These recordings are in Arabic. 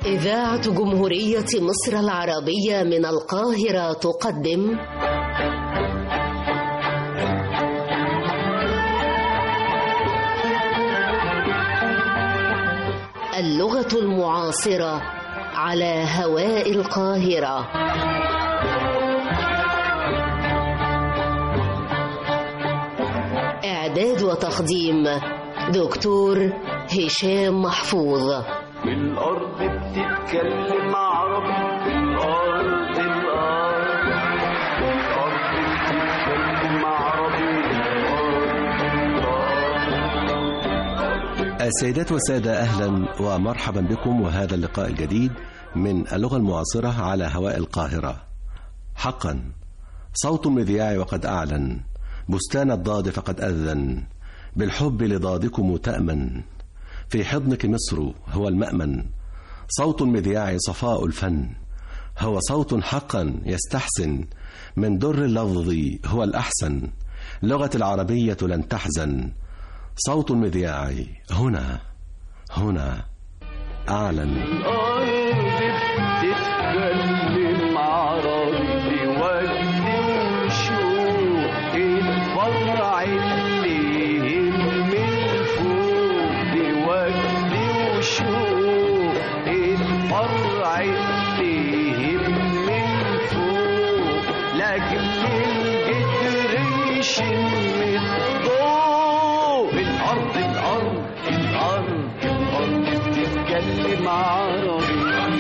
إذاعة جمهورية مصر العربية من القاهرة تقدم اللغة المعاصرة على هواء القاهرة. إعداد وتقديم دكتور هشام محفوظ. الأرض بتتكلم عربي، الأرض بتتكلم عربي. السيدات والسادة، أهلا ومرحبا بكم وهذا اللقاء الجديد من اللغة المعاصرة على هواء القاهرة. حقا صوت المذياع وقد أعلن، بستان الضاد فقد أذن، بالحب لضادكم تأمن، في حضنك مصر هو المأمن. صوت المذياع صفاء الفن، هو صوت حقا يستحسن، من در اللفظ هو الأحسن، لغة العربية لن تحزن. صوت المذياع هنا أعلن. الأرض بتتكلم عربي، وجد وشوق الفرع اللي من فوق، بوجد وشوق الفرع اللي من فوق، لكن الجدر يشم الضوء. الأرض بتتكلم عربي،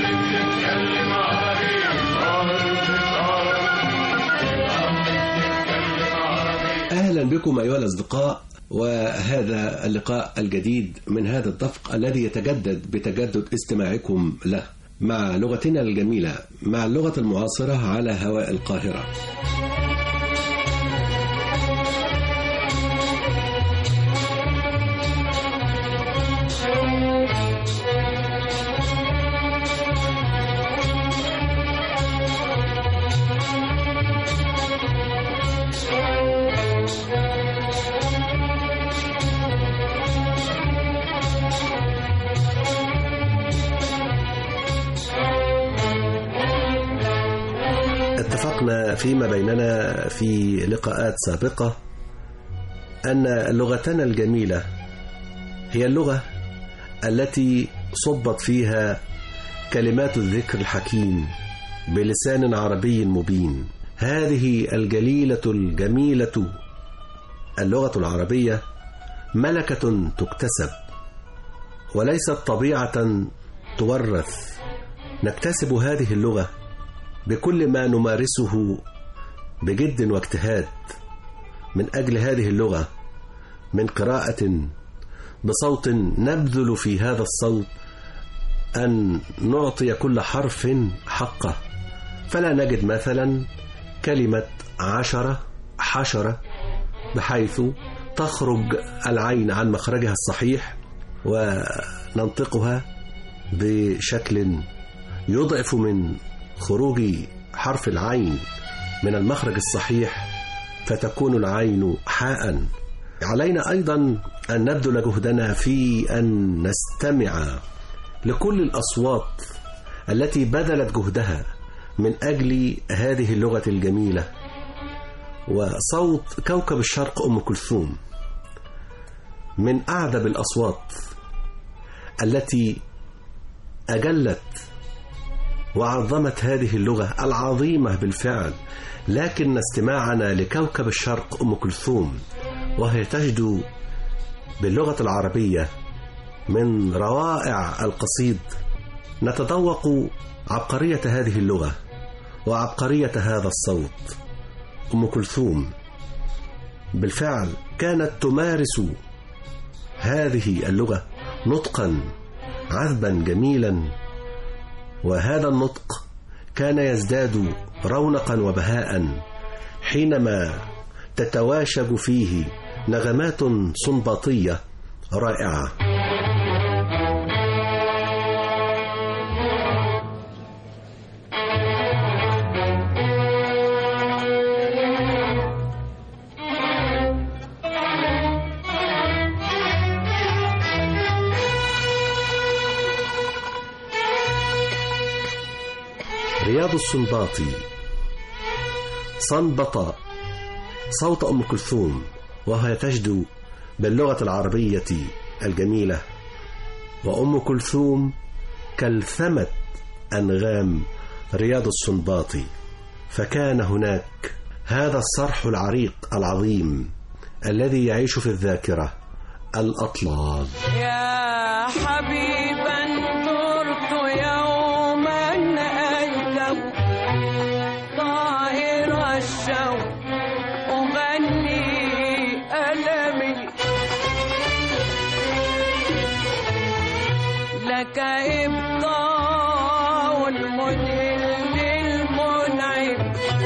أهلا بكم أيها الأصدقاء، وهذا اللقاء الجديد من هذا الدفق الذي يتجدد بتجدد استماعكم له مع لغتنا الجميلة، مع اللغة المعاصرة على هواء القاهرة. اتفقنا فيما بيننا في لقاءات سابقة أن لغتنا الجميلة هي اللغة التي صبت فيها كلمات الذكر الحكيم بلسان عربي مبين. هذه الجليلة الجميلة اللغة العربية ملكة تكتسب وليست طبيعة تورث. نكتسب هذه اللغة بكل ما نمارسه بجد واجتهاد. من أجل هذه اللغة، من قراءة بصوت نبذل في هذا الصوت أن نعطي كل حرف حقه، فلا نجد مثلا كلمة حشرة بحيث تخرج العين عن مخرجها الصحيح وننطقها بشكل يضعف من خروج حرف العين من المخرج الصحيح فتكون العين حاء. علينا أيضا أن نبذل جهدنا في أن نستمع لكل الأصوات التي بذلت جهدها من أجل هذه اللغة الجميلة. وصوت كوكب الشرق أم كلثوم من أعذب الأصوات التي أجلت وعظمت هذه اللغة العظيمة بالفعل. لكن استماعنا لكوكب الشرق أم كلثوم وهي تجدو باللغة العربية من روائع القصيد، نتذوق عبقرية هذه اللغة وعبقرية هذا الصوت. أم كلثوم بالفعل كانت تمارس هذه اللغة نطقا عذبا جميلا، وهذا النطق كان يزداد رونقا وبهاء حينما تتواشج فيه نغمات صنباطية رائعة. رياض السنباطي صنبط صوت أم كلثوم وهي تجدو باللغة العربية الجميلة، وأم كلثوم كلثمت أنغام رياض السنباطي، فكان هناك هذا الصرح العريق العظيم الذي يعيش في الذاكرة، الأطلال. يا حبيبا زرت يوما أركب طائر الشوق أغني ألمي لك إبطاء المذل المنعم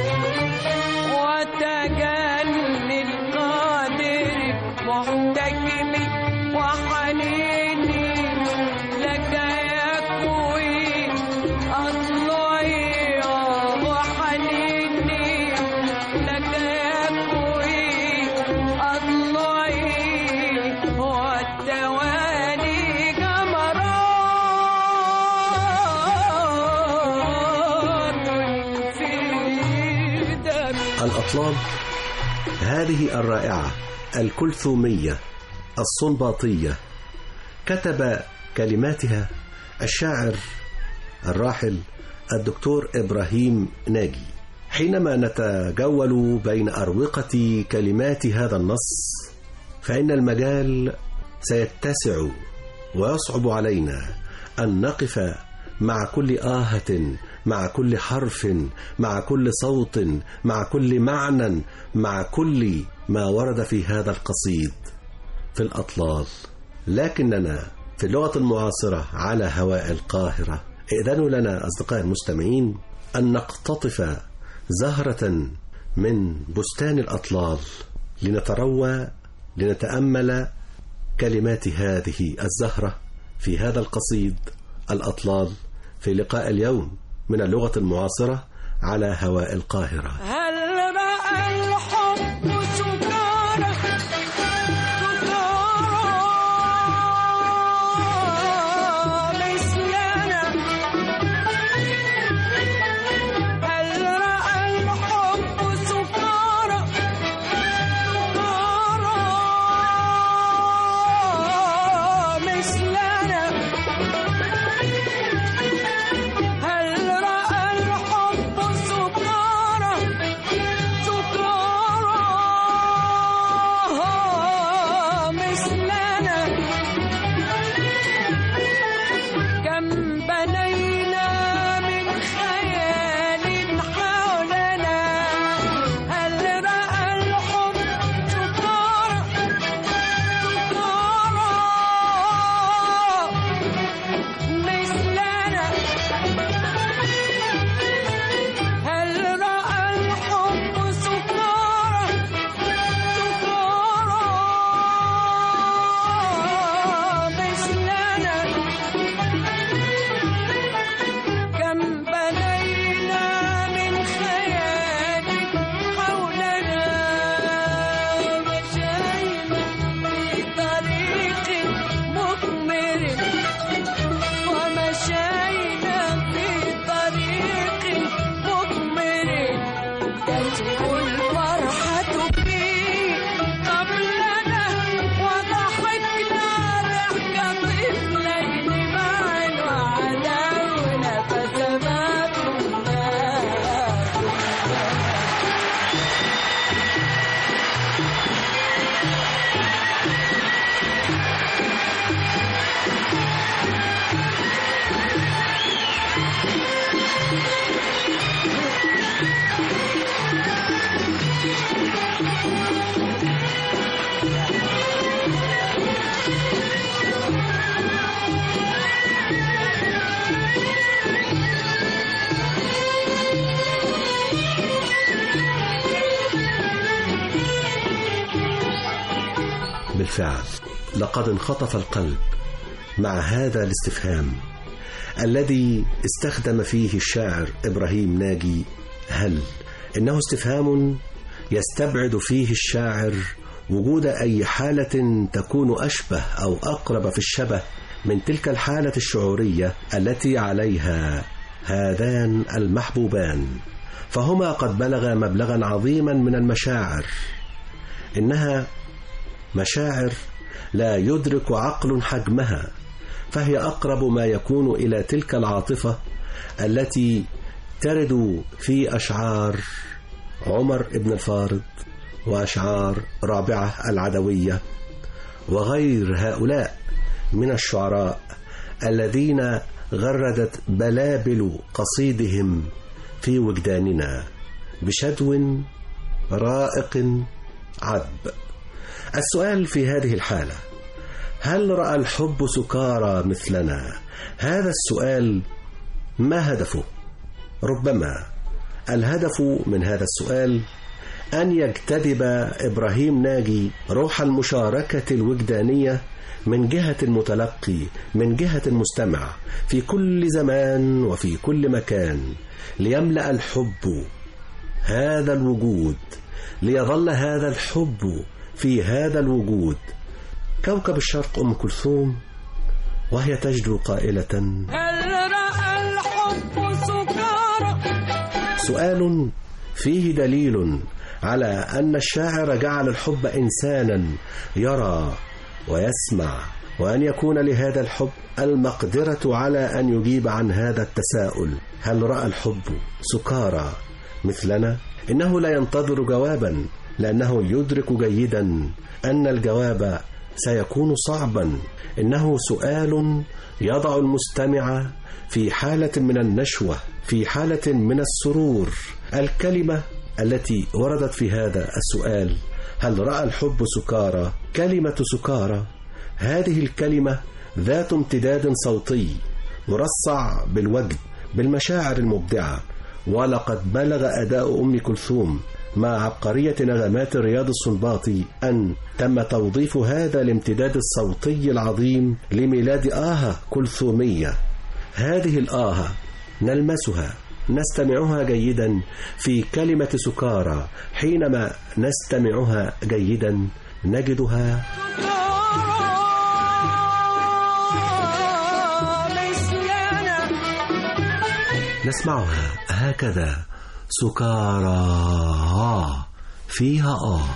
وتجلي القادر محتكم وحنيني لك يكوي أضلعي وحنيني لك يكوي أضلعي والتوالي جمرات في دم. الأطلال هذه الرائعة الكلثومية الصنباطية كتب كلماتها الشاعر الراحل الدكتور إبراهيم ناجي. حينما نتجول بين أروقة كلمات هذا النص فإن المجال سيتسع ويصعب علينا أن نقف مع كل آهة، مع كل حرف، مع كل صوت، مع كل معنى، مع كل ما ورد في هذا القصيد في الأطلال. لكننا في اللغة المعاصرة على هواء القاهرة إذنوا لنا أصدقائي المستمعين أن نقتطف زهرة من بستان الأطلال لنتروى لنتأمل كلمات هذه الزهرة في هذا القصيد الأطلال في لقاء اليوم من اللغة المعاصرة على هواء القاهرة. هل رأى الحب سكارى مثلنا؟ هل رأى الحب سكارى مثلنا؟ هل رأى الحب سكارى مثلنا؟ كم بنينا من خيال حولنا. هل رأى الحب سكارى مثلنا؟ هل رأى الحب سكارى مثلنا؟ كم بنينا من خيال حولنا. مشينا في طريق مثمر ومشينا في طريق مثمر تجب الفرحة فيه قبلنا وضحكنا ضحك طفلين معا وعداونا فسبابنا. بالفعل لقد انخطف القلب مع هذا الاستفهام الذي استخدم فيه الشاعر إبراهيم ناجي. هل إنه استفهام يستبعد فيه الشاعر وجود أي حالة تكون أشبه أو أقرب في الشبه من تلك الحالة الشعورية التي عليها هذان المحبوبان، فهما قد بلغا مبلغا عظيما من المشاعر، إنها مشاعر لا يدرك عقل حجمها، فهي أقرب ما يكون إلى تلك العاطفة التي ترد في أشعار عمر بن الفارض وأشعار رابعة العدوية وغير هؤلاء من الشعراء الذين غردت بلابل قصيدهم في وجداننا بشدو رائق عذب. السؤال في هذه الحالة: هل رأى الحب سكارى مثلنا؟ هذا السؤال ما هدفه؟ ربما الهدف من هذا السؤال أن يجتذب إبراهيم ناجي روح المشاركة الوجدانية من جهة المتلقي، من جهة المستمع في كل زمان وفي كل مكان، ليملأ الحب هذا الوجود، ليظل هذا الحب في هذا الوجود. كوكب الشرق أم كلثوم وهي تجدو قائلة: هل رأى الحب سكارى؟ سؤال فيه دليل على أن الشاعر جعل الحب إنسانا يرى ويسمع، وأن يكون لهذا الحب المقدرة على أن يجيب عن هذا التساؤل: هل رأى الحب سكارى مثلنا؟ إنه لا ينتظر جوابا، لأنه يدرك جيدا أن الجواب سيكون صعبا. إنه سؤال يضع المستمع في حالة من النشوة، في حالة من السرور. الكلمة التي وردت في هذا السؤال: هل رأى الحب سكارى؟ كلمة سكارى هذه الكلمة ذات امتداد صوتي مرصع بالوجد، بالمشاعر المبدعة. ولقد بلغ أداء أم كلثوم مع عبقرية نغمات رياض السنباطي أن تم توظيف هذا الامتداد الصوتي العظيم لميلاد آهة كلثومية. هذه الآهة نلمسها، نستمعها جيدا في كلمة سكارى. حينما نستمعها جيدا نجدها نسمعها هكذا: سكارى فيها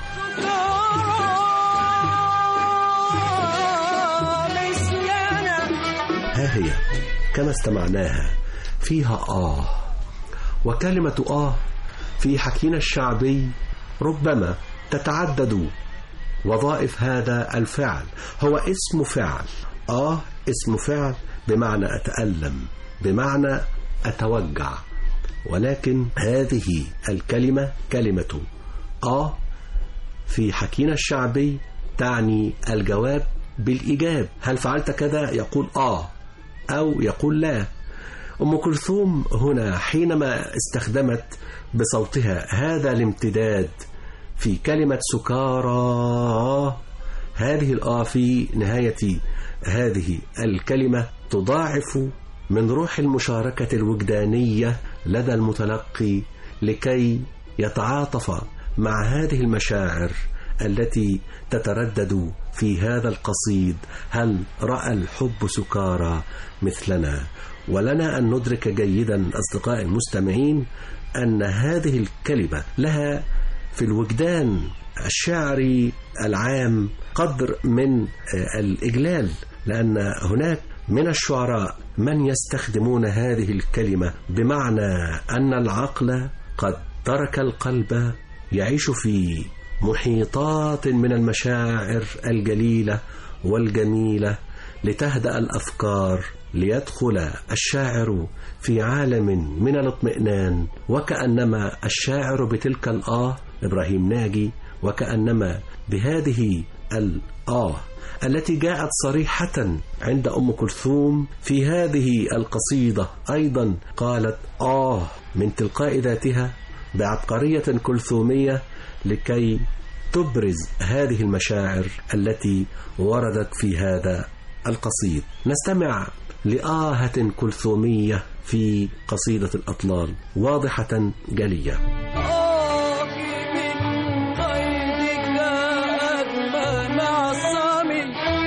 ها هي كما استمعناها فيها وكلمة في حكينا الشعبي ربما تتعدد وظائف هذا الفعل. هو اسم فعل، اسم فعل بمعنى أتألم، بمعنى أتوجع، ولكن هذه الكلمة كلمة في حكينا الشعبي تعني الجواب بالإيجاب. هل فعلت كذا؟ يقول أو يقول لا. أم كلثوم هنا حينما استخدمت بصوتها هذا الامتداد في كلمة سكارى، هذه في نهاية هذه الكلمة تضاعف من روح المشاركة الوجدانية لدى المتلقي لكي يتعاطف مع هذه المشاعر التي تتردد في هذا القصيد: هل رأى الحب سكارى مثلنا؟ ولنا أن ندرك جيدا أصدقائي المستمعين أن هذه الكلمة لها في الوجدان الشعري العام قدر من الإجلال، لأن هناك من الشعراء من يستخدمون هذه الكلمة بمعنى أن العقل قد ترك القلب يعيش في محيطات من المشاعر الجليلة والجميلة لتهدأ الأفكار، ليدخل الشاعر في عالم من الاطمئنان، وكأنما الشاعر بتلك إبراهيم ناجي، وكأنما بهذه التي جاءت صريحة عند أم كلثوم في هذه القصيدة أيضا قالت من تلقاء ذاتها بعبقرية كلثومية لكي تبرز هذه المشاعر التي وردت في هذا القصيد. نستمع لآهة كلثومية في قصيدة الأطلال واضحة جلية.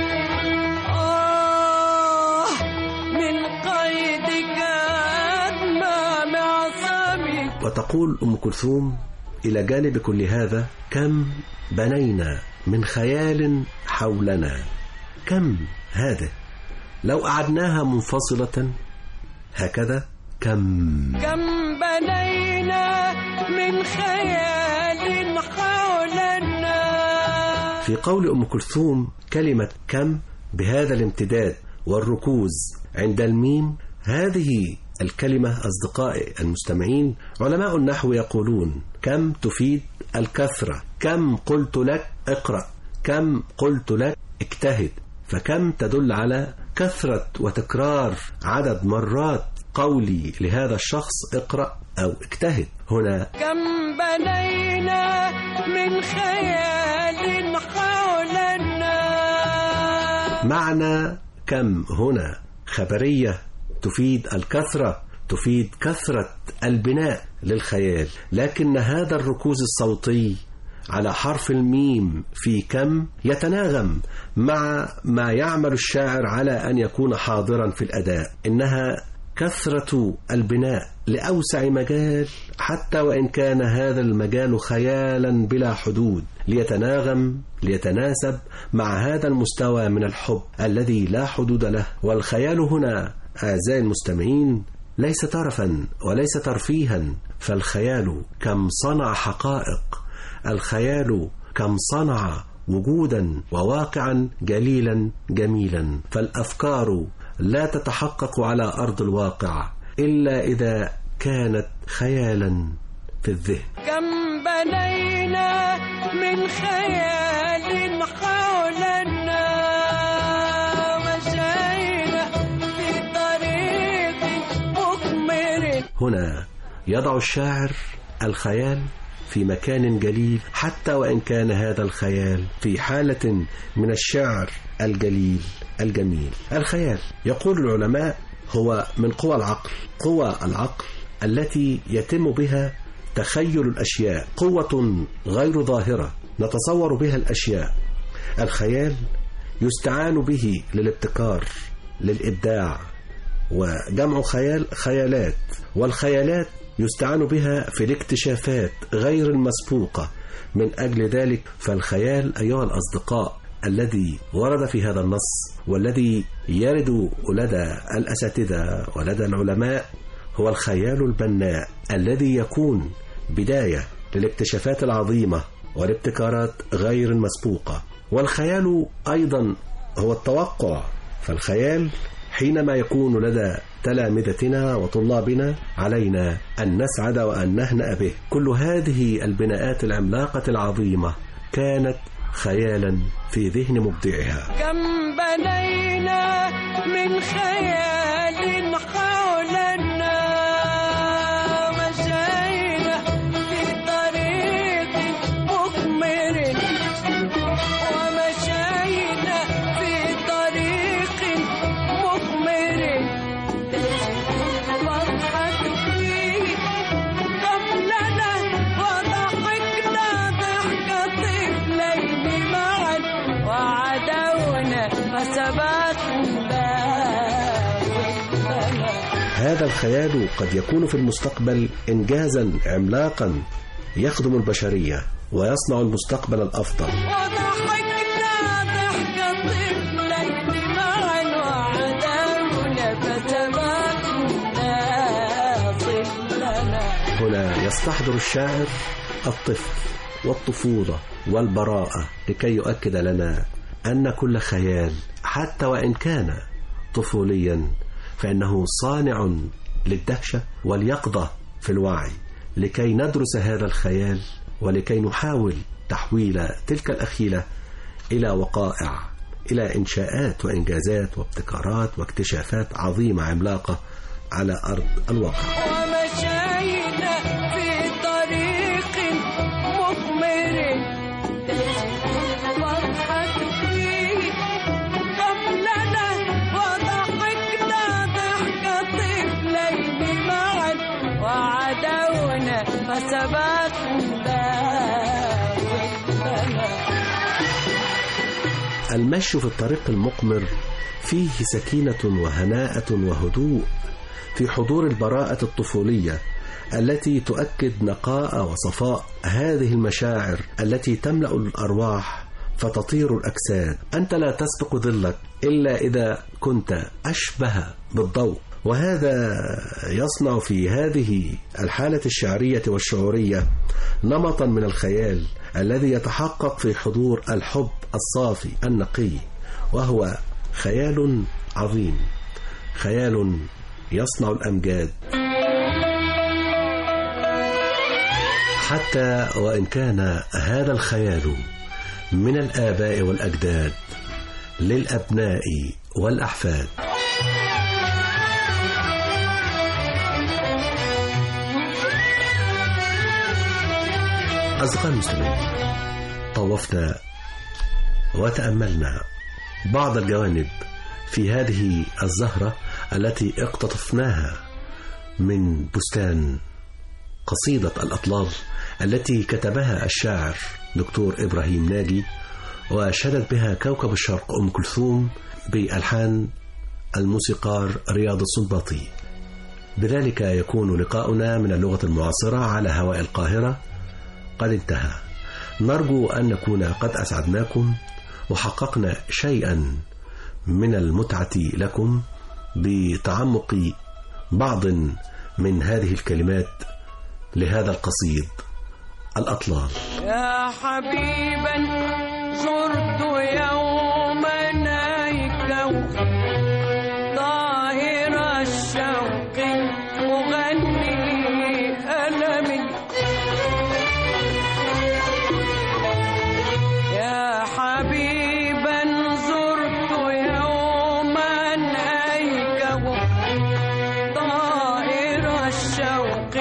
من قيدك وتقول أم كلثوم إلى جانب كل هذا: كم بنينا من خيال حولنا. كم هذا لو أعدناها منفصلة هكذا: كم بنينا من خيال حولنا. في قول أم كلثوم كلمة كم بهذا الامتداد والركوز عند الميم، هذه الكلمة أصدقائي المستمعين علماء النحو يقولون كم تفيد الكثرة. كم قلت لك اقرأ، كم قلت لك اجتهد، فكم تدل على كثرة وتكرار عدد مرات قولي لهذا الشخص اقرأ أو اجتهد. هنا كم بنينا من خيال حولنا. معنى كم هنا خبرية تفيد الكثرة، تفيد كثرة البناء للخيال، لكن هذا الركوز الصوتي على حرف الميم في كم يتناغم مع ما يعمل الشاعر على أن يكون حاضرا في الأداء. إنها كثرة البناء لأوسع مجال، حتى وإن كان هذا المجال خيالا بلا حدود، ليتناغم ليتناسب مع هذا المستوى من الحب الذي لا حدود له. والخيال هنا أعزائي المستمعين ليس ترفا وليس ترفيها، فالخيال كم صنع حقائق، الخيال كم صنع وجودا وواقعا جليلا جميلا. فالأفكار لا تتحقق على أرض الواقع إلا إذا كانت خيالا في الذهن. كم بنينا من خيال حولنا مشينا في طريق مكمر. هنا يضع الشاعر الخيال في مكان جليل، حتى وإن كان هذا الخيال في حالة من الشعر الجليل الجميل. الخيال يقول العلماء هو من قوى العقل، قوى العقل التي يتم بها تخيل الأشياء، قوة غير ظاهرة نتصور بها الأشياء. الخيال يستعان به للابتكار، للإبداع، وجمع خيال خيالات، والخيالات يستعان بها في الاكتشافات غير المسبوقة. من أجل ذلك فالخيال أيها الأصدقاء الذي ورد في هذا النص والذي يرد لدى الأساتذة ولدى العلماء هو الخيال البناء الذي يكون بداية للاكتشافات العظيمة والابتكارات غير المسبوقة. والخيال أيضا هو التوقع، فالخيال حينما يكون لدى تلامذتنا وطلابنا علينا أن نسعد وأن نهنأ به. كل هذه البناءات العملاقة العظيمة كانت خيالا في ذهن مبدعها. كم بنينا من خيال حولنا مشينا في طريق مكمر ومشينا في طريق مكمر واضحك فيه قبلنا وضحكنا ضحكة طفلين معا وعدونا فسبقنا. هذا الخيال قد يكون في المستقبل إنجازا عملاقا يخدم البشرية ويصنع المستقبل الأفضل. وضحكنا ضحكة طفلين معا وعدونا فسبقنا طفلنا. هنا يستحضر الشاعر الطفل والطفولة والبراءة لكي يؤكد لنا أن كل خيال حتى وإن كان طفوليا فإنه صانع للدهشة واليقظة في الوعي، لكي ندرس هذا الخيال ولكي نحاول تحويل تلك الأخيلة إلى وقائع، إلى إنشاءات وإنجازات وابتكارات واكتشافات عظيمة عملاقة على أرض الواقع. ومشينا في طريق مكمر واضحك فيه قبلنا وضحكنا ضحكة طفلين معا وعدونا فسبقنا. المشي في الطريق المقمر فيه سكينة وهناءة وهدوء، في حضور البراءة الطفولية التي تؤكد نقاء وصفاء هذه المشاعر التي تملأ الأرواح فتطير الأجساد. أنت لا تسبق ظلك إلا إذا كنت أشبه بالضوء، وهذا يصنع في هذه الحالة الشعرية والشعورية نمطا من الخيال الذي يتحقق في حضور الحب الصافي النقي، وهو خيال عظيم، خيال يصنع الأمجاد. حتى وإن كان هذا الخيال من الآباء والأجداد للأبناء والأحفاد. أصدقائي المستمعين، طوفنا وتأملنا بعض الجوانب في هذه الزهرة التي اقتطفناها من بستان قصيدة الأطلال التي كتبها الشاعر دكتور إبراهيم ناجي، وشدت بها كوكب الشرق أم كلثوم بألحان الموسيقار رياض السنباطي. بذلك يكون لقاؤنا من اللغة المعاصرة على هواء القاهرة قد انتهى. نرجو أن نكون قد أسعدناكم وحققنا شيئا من المتعة لكم بتعمق بعض من هذه الكلمات لهذا القصيد الأطلال. يا حبيبا زرت يوما نايكا طائر الشوق مغني ألمي. يا حبيبا زرت يوما نايكا طائر الشوق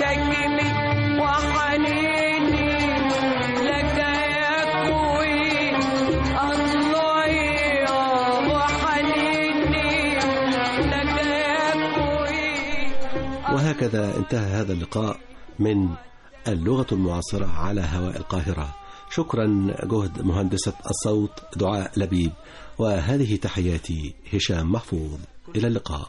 محتكم وحنيني لك يكوي حنيني لك يكوي. وهكذا انتهى هذا اللقاء من اللغة المعاصرة على هواء القاهرة. شكرا جهد مهندسة الصوت دعاء لبيب، وهذه تحياتي هشام محفوظ. إلى اللقاء.